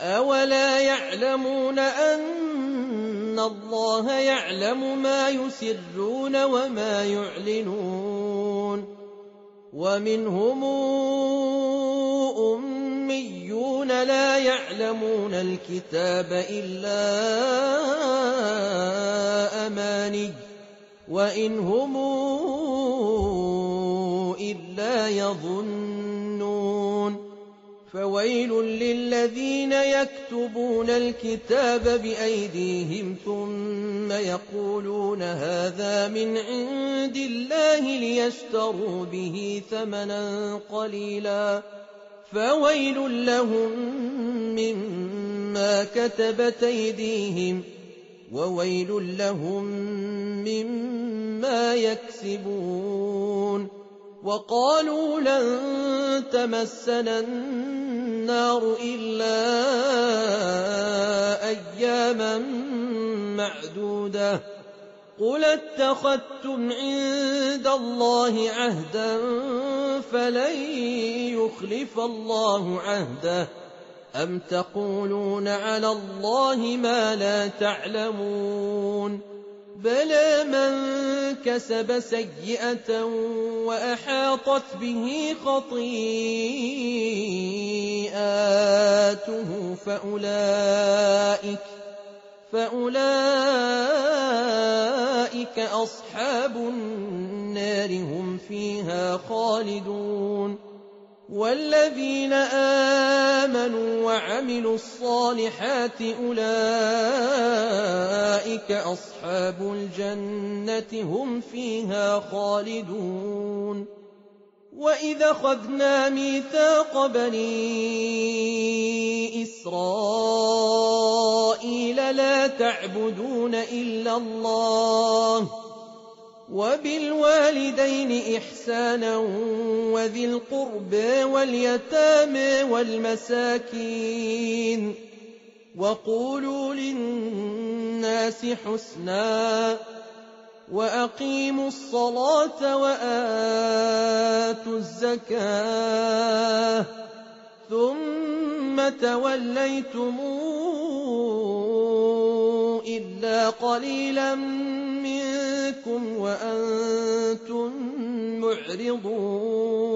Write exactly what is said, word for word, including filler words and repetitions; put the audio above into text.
أولا يعلمون أن الله يعلم ما يسرون وما يعلنون ومنهم أميون لا يعلمون الكتاب إلا أماني وإن هم إلا يظنون فويل للذين يكتبون الكتاب بأيديهم ثم يقولون هذا من عند الله ليشتروا به ثمنا قليلا فويل لهم مما كتبت أيديهم وويل لهم مما يكسبون وقالوا لن تمسنا النار إلا أياما معدودة قل اتخذتم عند الله عهدا فلن يخلف الله عهده أم تقولون على الله ما لا تعلمون بلى من كسب سيئة وأحاطت به خطيئاته فأولئك, فأولئك أصحاب النار هم فيها خالدون والذين آمنوا وعملوا الصالحات أولئك أصحاب الجنة هم فيها خالدون وإذا أخذنا ميثاق بني إسرائيل لا تعبدون إلا الله وبالوالدين إحسانا وذي القرب واليتامى والمساكين وقولوا للناس حسنا وأقيموا الصلاة وآتوا الزكاة ثم توليتم إلا قليلا منكم وأنتم معرضون